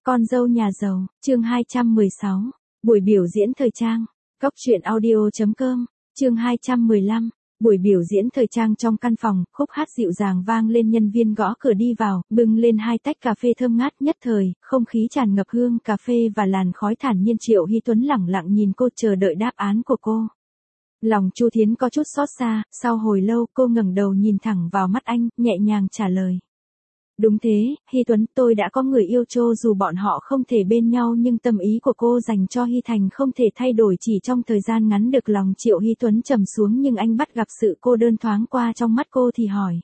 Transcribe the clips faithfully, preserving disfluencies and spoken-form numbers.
Con dâu nhà giàu, chương hai trăm mười sáu, buổi biểu diễn thời trang. Góc truyện audio chấm com, chương hai trăm mười lăm, buổi biểu diễn thời trang trong căn phòng, khúc hát dịu dàng vang lên, nhân viên gõ cửa đi vào, bưng lên hai tách cà phê thơm ngát, nhất thời, không khí tràn ngập hương cà phê và làn khói thản nhiên. Triệu Hy Tuấn lẳng lặng nhìn cô, chờ đợi đáp án của cô. Lòng Chu Thiến có chút xót xa, sau hồi lâu cô ngẩng đầu nhìn thẳng vào mắt anh, nhẹ nhàng trả lời. Đúng thế, Hy Tuấn, tôi đã có người yêu, cho dù bọn họ không thể bên nhau nhưng tâm ý của cô dành cho Hy Thành không thể thay đổi chỉ trong thời gian ngắn được. Lòng Triệu Hy Tuấn trầm xuống, nhưng anh bắt gặp sự cô đơn thoáng qua trong mắt cô thì hỏi.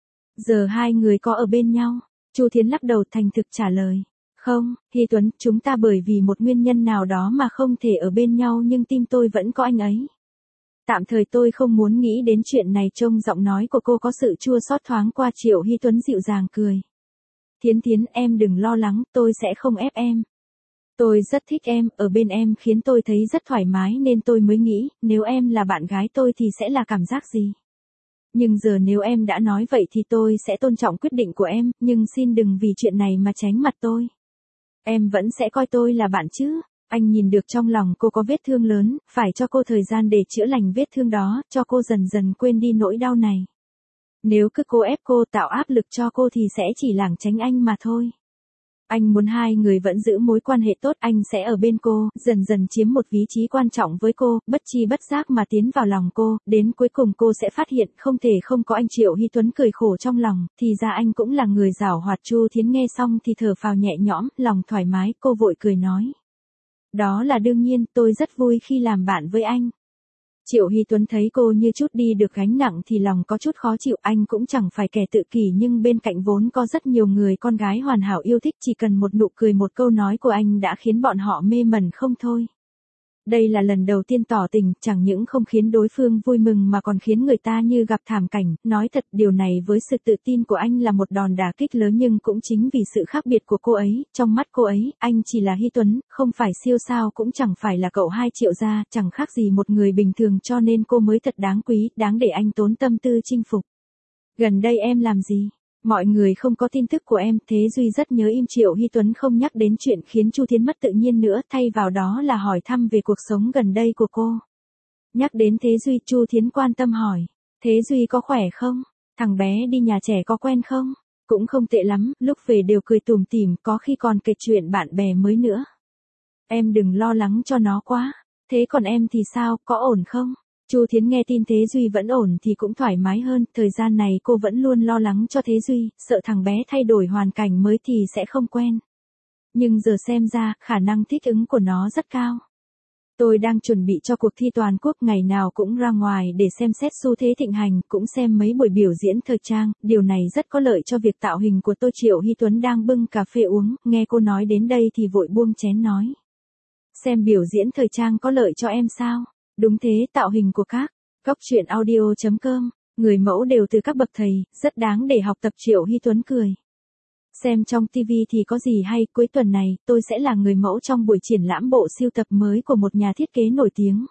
Giờ hai người có ở bên nhau? Chu Thiến lắc đầu thành thực trả lời. Không, Hy Tuấn, chúng ta bởi vì một nguyên nhân nào đó mà không thể ở bên nhau, nhưng tim tôi vẫn có anh ấy. Tạm thời tôi không muốn nghĩ đến chuyện này. Trong giọng nói của cô có sự chua xót thoáng qua. Triệu Hy Tuấn dịu dàng cười. Thiến Thiến, em đừng lo lắng, tôi sẽ không ép em. Tôi rất thích em, ở bên em khiến tôi thấy rất thoải mái nên tôi mới nghĩ, nếu em là bạn gái tôi thì sẽ là cảm giác gì. Nhưng giờ nếu em đã nói vậy thì tôi sẽ tôn trọng quyết định của em, nhưng xin đừng vì chuyện này mà tránh mặt tôi. Em vẫn sẽ coi tôi là bạn chứ. Anh nhìn được trong lòng cô có vết thương lớn, phải cho cô thời gian để chữa lành vết thương đó, cho cô dần dần quên đi nỗi đau này. Nếu cứ cố ép cô, tạo áp lực cho cô thì sẽ chỉ lảng tránh anh mà thôi. Anh muốn hai người vẫn giữ mối quan hệ tốt, anh sẽ ở bên cô, dần dần chiếm một vị trí quan trọng với cô, bất chi bất giác mà tiến vào lòng cô, đến cuối cùng cô sẽ phát hiện không thể không có anh. Triệu Hy Tuấn cười khổ trong lòng, thì ra anh cũng là người giảo hoạt. Chu Thiến nghe xong thì thở phào nhẹ nhõm, lòng thoải mái, cô vội cười nói. Đó là đương nhiên, tôi rất vui khi làm bạn với anh. Triệu Hy Tuấn thấy cô như chút đi được gánh nặng thì lòng có chút khó chịu. Anh cũng chẳng phải kẻ tự kỷ, nhưng bên cạnh vốn có rất nhiều người con gái hoàn hảo yêu thích, chỉ cần một nụ cười, một câu nói của anh đã khiến bọn họ mê mẩn không thôi. Đây là lần đầu tiên tỏ tình, chẳng những không khiến đối phương vui mừng mà còn khiến người ta như gặp thảm cảnh. Nói thật, điều này với sự tự tin của anh là một đòn đả kích lớn, nhưng cũng chính vì sự khác biệt của cô ấy, trong mắt cô ấy, anh chỉ là Hy Tuấn, không phải siêu sao, cũng chẳng phải là cậu hai Triệu gia, chẳng khác gì một người bình thường, cho nên cô mới thật đáng quý, đáng để anh tốn tâm tư chinh phục. Gần đây em làm gì? Mọi người không có tin tức của em, Thế Duy rất nhớ im. Triệu Hy Tuấn không nhắc đến chuyện khiến Chu Thiến mất tự nhiên nữa, thay vào đó là hỏi thăm về cuộc sống gần đây của cô. Nhắc đến Thế Duy, Chu Thiến quan tâm hỏi. Thế Duy có khỏe không? Thằng bé đi nhà trẻ có quen không? Cũng không tệ lắm, lúc về đều cười tủm tỉm, có khi còn kể chuyện bạn bè mới nữa. Em đừng lo lắng cho nó quá. Thế còn em thì sao, có ổn không? Chu Thiến nghe tin Thế Duy vẫn ổn thì cũng thoải mái hơn, thời gian này cô vẫn luôn lo lắng cho Thế Duy, sợ thằng bé thay đổi hoàn cảnh mới thì sẽ không quen. Nhưng giờ xem ra, khả năng thích ứng của nó rất cao. Tôi đang chuẩn bị cho cuộc thi toàn quốc, ngày nào cũng ra ngoài để xem xét xu thế thịnh hành, cũng xem mấy buổi biểu diễn thời trang, điều này rất có lợi cho việc tạo hình của tôi. Triệu Hy Tuấn đang bưng cà phê uống, nghe cô nói đến đây thì vội buông chén nói. Xem biểu diễn thời trang có lợi cho em sao? Đúng thế, tạo hình của các góc truyện audio chấm com, người mẫu đều từ các bậc thầy, rất đáng để học tập. Triệu Hy Tuấn cười. Xem trong ti vi thì có gì hay, cuối tuần này, tôi sẽ là người mẫu trong buổi triển lãm bộ sưu tập mới của một nhà thiết kế nổi tiếng.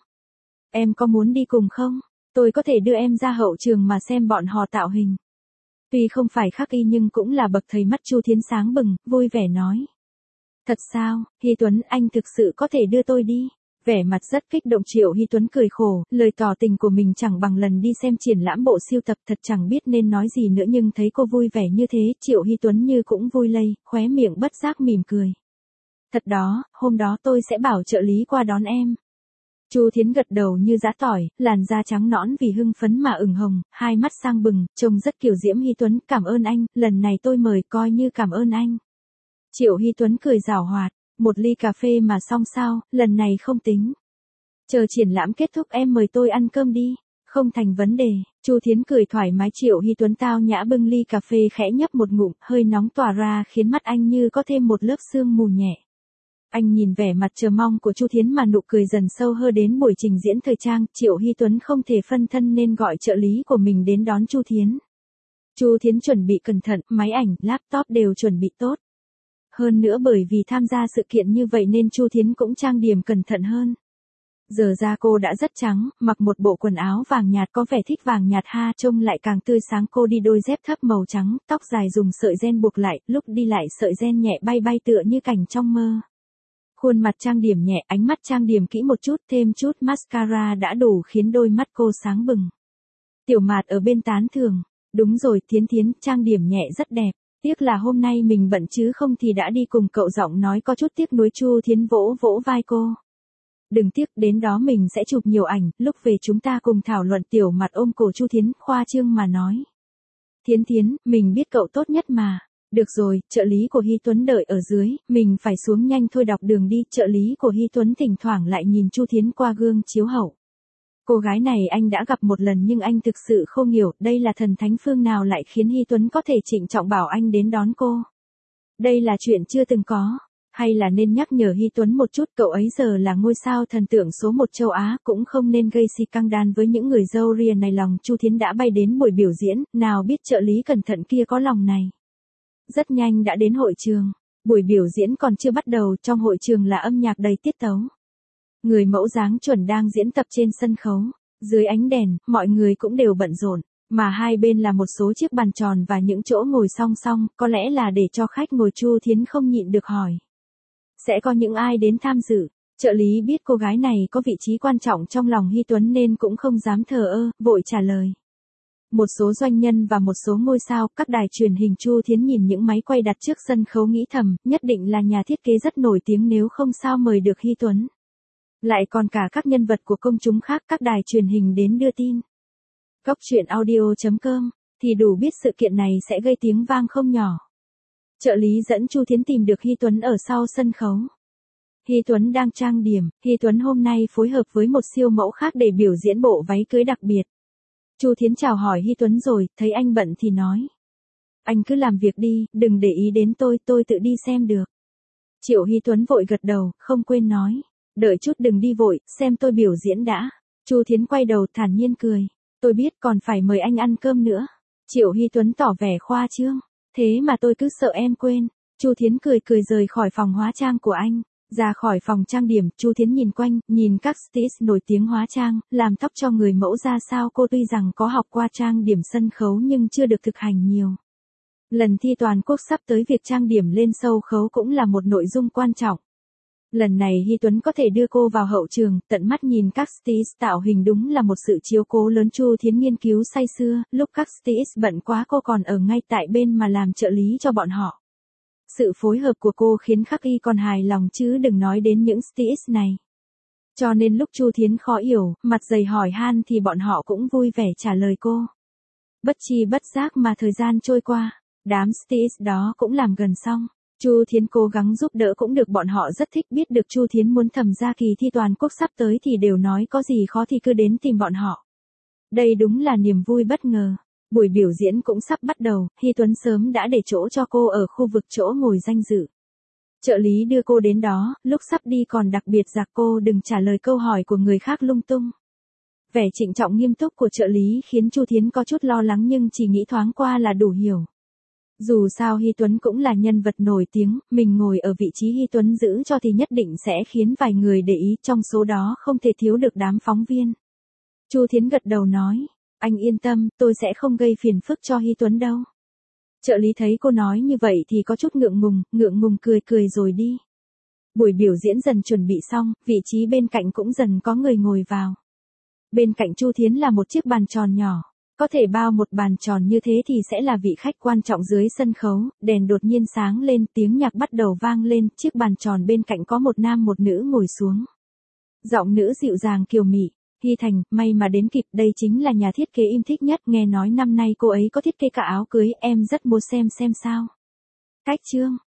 Em có muốn đi cùng không? Tôi có thể đưa em ra hậu trường mà xem bọn họ tạo hình. Tuy không phải khắc y nhưng cũng là bậc thầy. Mắt Chu Thiến sáng bừng, vui vẻ nói. Thật sao, Hy Tuấn, anh thực sự có thể đưa tôi đi? Vẻ mặt rất kích động. Triệu Hy Tuấn cười khổ, lời tỏ tình của mình chẳng bằng lần đi xem triển lãm bộ sưu tập, thật chẳng biết nên nói gì nữa, nhưng thấy cô vui vẻ như thế, Triệu Hy Tuấn như cũng vui lây, khóe miệng bất giác mỉm cười. Thật đó, hôm đó tôi sẽ bảo trợ lý qua đón em. Chu Thiến gật đầu như giã tỏi, làn da trắng nõn vì hưng phấn mà ửng hồng, hai mắt sang bừng, trông rất kiều diễm. Hy Tuấn, cảm ơn anh, lần này tôi mời coi như cảm ơn anh. Triệu Hy Tuấn cười giảo hoạt. Một ly cà phê mà xong sao, lần này không tính. Chờ triển lãm kết thúc em mời tôi ăn cơm đi. Không thành vấn đề. Chu Thiến cười thoải mái. Triệu Hy Tuấn tao nhã bưng ly cà phê khẽ nhấp một ngụm, hơi nóng tỏa ra khiến mắt anh như có thêm một lớp sương mù nhẹ. Anh nhìn vẻ mặt chờ mong của Chu Thiến mà nụ cười dần sâu hơn. Đến buổi trình diễn thời trang, Triệu Hy Tuấn không thể phân thân nên gọi trợ lý của mình đến đón Chu Thiến. Chu Thiến chuẩn bị cẩn thận, máy ảnh, laptop đều chuẩn bị tốt. Hơn nữa bởi vì tham gia sự kiện như vậy nên Chu Thiến cũng trang điểm cẩn thận hơn. Giờ da cô đã rất trắng, mặc một bộ quần áo vàng nhạt có vẻ thích vàng nhạt ha, trông lại càng tươi sáng. Cô đi đôi dép thấp màu trắng, tóc dài dùng sợi ren buộc lại, lúc đi lại sợi ren nhẹ bay bay tựa như cảnh trong mơ. Khuôn mặt trang điểm nhẹ, ánh mắt trang điểm kỹ một chút, thêm chút mascara đã đủ khiến đôi mắt cô sáng bừng. Tiểu Mạt ở bên tán thưởng, đúng rồi Thiến Thiến, trang điểm nhẹ rất đẹp, tiếc là hôm nay mình bận chứ không thì đã đi cùng cậu. Giọng nói có chút tiếc nuối. Chu Thiến vỗ vỗ vai cô. Đừng tiếc, đến đó mình sẽ chụp nhiều ảnh, lúc về chúng ta cùng thảo luận. Tiểu Mạt ôm cổ Chu Thiến, khoa trương mà nói. Thiến Thiến, mình biết cậu tốt nhất mà. Được rồi, trợ lý của Hy Tuấn đợi ở dưới, mình phải xuống nhanh thôi. Đọc đường đi. Trợ lý của Hy Tuấn thỉnh thoảng lại nhìn Chu Thiến qua gương chiếu hậu. Cô gái này anh đã gặp một lần nhưng anh thực sự không hiểu, đây là thần thánh phương nào lại khiến Hy Tuấn có thể trịnh trọng bảo anh đến đón cô. Đây là chuyện chưa từng có. Hay là nên nhắc nhở Hy Tuấn một chút, cậu ấy giờ là ngôi sao thần tượng số một châu Á, cũng không nên gây si căng đan với những người râu ria này. Lòng Chu Thiến đã bay đến buổi biểu diễn, nào biết trợ lý cẩn thận kia có lòng này. Rất nhanh đã đến hội trường. Buổi biểu diễn còn chưa bắt đầu, trong hội trường là âm nhạc đầy tiết tấu. Người mẫu dáng chuẩn đang diễn tập trên sân khấu. Dưới ánh đèn, mọi người cũng đều bận rộn, mà hai bên là một số chiếc bàn tròn và những chỗ ngồi song song, có lẽ là để cho khách ngồi. Chu Thiến không nhịn được hỏi. Sẽ có những ai đến tham dự? Trợ lý biết cô gái này có vị trí quan trọng trong lòng Hy Tuấn nên cũng không dám thờ ơ, vội trả lời. Một số doanh nhân và một số ngôi sao, các đài truyền hình. Chu Thiến nhìn những máy quay đặt trước sân khấu nghĩ thầm, nhất định là nhà thiết kế rất nổi tiếng nếu không sao mời được Hy Tuấn. Lại còn cả các nhân vật của công chúng khác, các đài truyền hình đến đưa tin. Góc truyện audio chấm com thì đủ biết sự kiện này sẽ gây tiếng vang không nhỏ. Trợ lý dẫn Chu Thiến tìm được Hy Tuấn ở sau sân khấu. Hy Tuấn đang trang điểm. Hy Tuấn hôm nay phối hợp với một siêu mẫu khác để biểu diễn bộ váy cưới đặc biệt. Chu Thiến chào hỏi Hy Tuấn rồi, thấy anh bận thì nói. Anh cứ làm việc đi, đừng để ý đến tôi, tôi tự đi xem được. Triệu Hy Tuấn vội gật đầu, không quên nói. Đợi chút, đừng đi vội, xem tôi biểu diễn đã. Chu Thiến quay đầu thản nhiên cười. Tôi biết, còn phải mời anh ăn cơm nữa. Triệu Hy Tuấn tỏ vẻ khoa trương. Thế mà tôi cứ sợ em quên. Chu Thiến cười cười rời khỏi phòng hóa trang của anh. Ra khỏi phòng trang điểm, Chu Thiến nhìn quanh, nhìn các stylist nổi tiếng hóa trang, làm tóc cho người mẫu ra sao. Cô tuy rằng có học qua trang điểm sân khấu nhưng chưa được thực hành nhiều. Lần thi toàn quốc sắp tới, việc trang điểm lên sân khấu cũng là một nội dung quan trọng. Lần này Hy Tuấn có thể đưa cô vào hậu trường, tận mắt nhìn các stylist tạo hình đúng là một sự chiếu cố lớn. Chu Thiến nghiên cứu say sưa, lúc các stylist bận quá cô còn ở ngay tại bên mà làm trợ lý cho bọn họ. Sự phối hợp của cô khiến Khắc Y còn hài lòng chứ đừng nói đến những stylist này. Cho nên lúc Chu Thiến khó hiểu, mặt dày hỏi han thì bọn họ cũng vui vẻ trả lời cô. Bất chi bất giác mà thời gian trôi qua, đám stylist đó cũng làm gần xong. Chu Thiến cố gắng giúp đỡ cũng được, bọn họ rất thích. Biết được Chu Thiến muốn tham gia kỳ thi toàn quốc sắp tới thì đều nói có gì khó thì cứ đến tìm bọn họ. Đây đúng là niềm vui bất ngờ. Buổi biểu diễn cũng sắp bắt đầu, Hy Tuấn sớm đã để chỗ cho cô ở khu vực chỗ ngồi danh dự. Trợ lý đưa cô đến đó, lúc sắp đi còn đặc biệt dặn cô đừng trả lời câu hỏi của người khác lung tung. Vẻ trịnh trọng nghiêm túc của trợ lý khiến Chu Thiến có chút lo lắng nhưng chỉ nghĩ thoáng qua là đủ hiểu. Dù sao Hy Tuấn cũng là nhân vật nổi tiếng, mình ngồi ở vị trí Hy Tuấn giữ cho thì nhất định sẽ khiến vài người để ý, trong số đó không thể thiếu được đám phóng viên. Chu Thiến gật đầu nói, anh yên tâm, tôi sẽ không gây phiền phức cho Hy Tuấn đâu. Trợ lý thấy cô nói như vậy thì có chút ngượng ngùng, ngượng ngùng cười cười rồi đi. Buổi biểu diễn dần chuẩn bị xong, vị trí bên cạnh cũng dần có người ngồi vào. Bên cạnh Chu Thiến là một chiếc bàn tròn nhỏ. Có thể bao một bàn tròn như thế thì sẽ là vị khách quan trọng dưới sân khấu. Đèn đột nhiên sáng lên, tiếng nhạc bắt đầu vang lên, chiếc bàn tròn bên cạnh có một nam một nữ ngồi xuống. Giọng nữ dịu dàng kiều mị, Hy Thành, may mà đến kịp, đây chính là nhà thiết kế em thích nhất, nghe nói năm nay cô ấy có thiết kế cả áo cưới, em rất muốn xem xem sao. Cách chương